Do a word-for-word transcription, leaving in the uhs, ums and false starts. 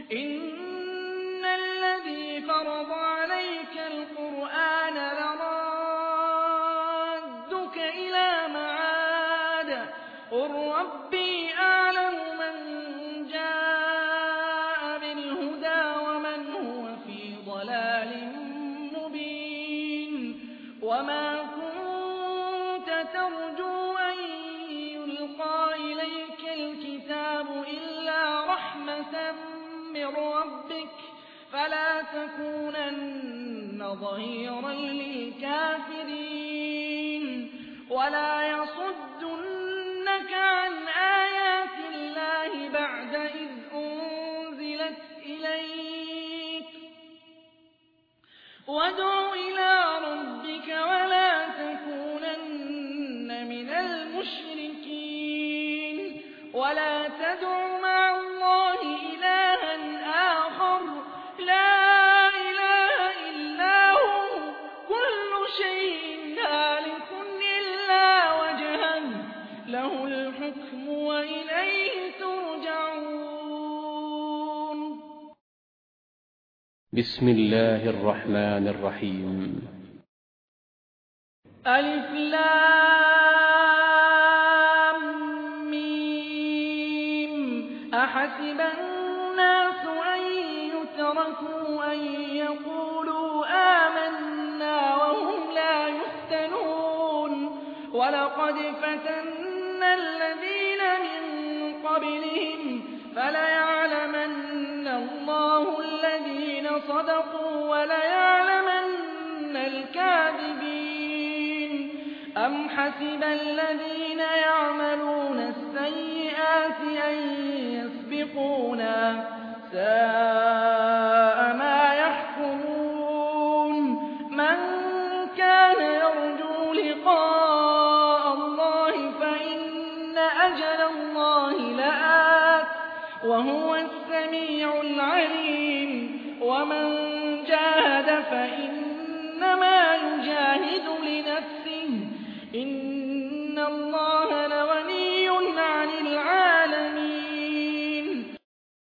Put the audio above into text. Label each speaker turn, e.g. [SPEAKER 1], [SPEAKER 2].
[SPEAKER 1] إِنَّ الَّذِي فَرَضَ عَلَيْكَ الْقُرْآنَ لَرَادُّكَ إِلَىٰ مَعَادٍ ۚ قُل رَّبِّي أَعْلَمُ مَن جَاءَ بِالْهُدَىٰ وَمَنْ هُوَ فِي ضَلَالٍ مُّبِينٍ وَمَا كُنتَ تَرْجُو أَن يُلْقَىٰ إِلَيْكَ الْكِتَابُ إِلَّا رَحْمَةً مِّن رَّبِّكَ فَلَا تَكُونَنَّ ظَهِيرًا لِّلْكَافِرِينَ وَلَا يَصُدُّنَّكَ عَنْ آيَاتِ اللَّهِ بَعْدَ إِذْ أُنزِلَتْ إِلَيْكَ ۖ وَادْعُ إِلَىٰ رَبِّكَ وَلَا تَكُونَنَّ مِنَ الْمُشْرِكِينَ وَلَا تَدْعُ مَعَ اللَّهِ إِلَٰهًا آخَرَ ۖ لَا إِلَٰهَ إِلَّا هُوَ ۚ كُلُّ شَيْءٍ هَالِكٌ إِلَّا وَجْهَهُ ۚ لَهُ الْحُكْمُ وَإِلَيْهِ تُرْجَعُونَ.
[SPEAKER 2] بسم الله الرحمن الرحيم.
[SPEAKER 1] ألف لام ميم. أحسب الناس أن يتركوا أن يقولوا آمنا وهم لا يفتنون ولقد فتنا الذين من قبلهم فليعلمن الله الذين صدقوا وليعلمن الكاذبين. أم حسب الذين يعملون السيئات أن يسبقونا ساء ما يحكمون. من كان يرجو لقاء الله فإن أجل الله لآت وهو السميع العليم. ومن جاهد فإنما يجاهد لنفسه إن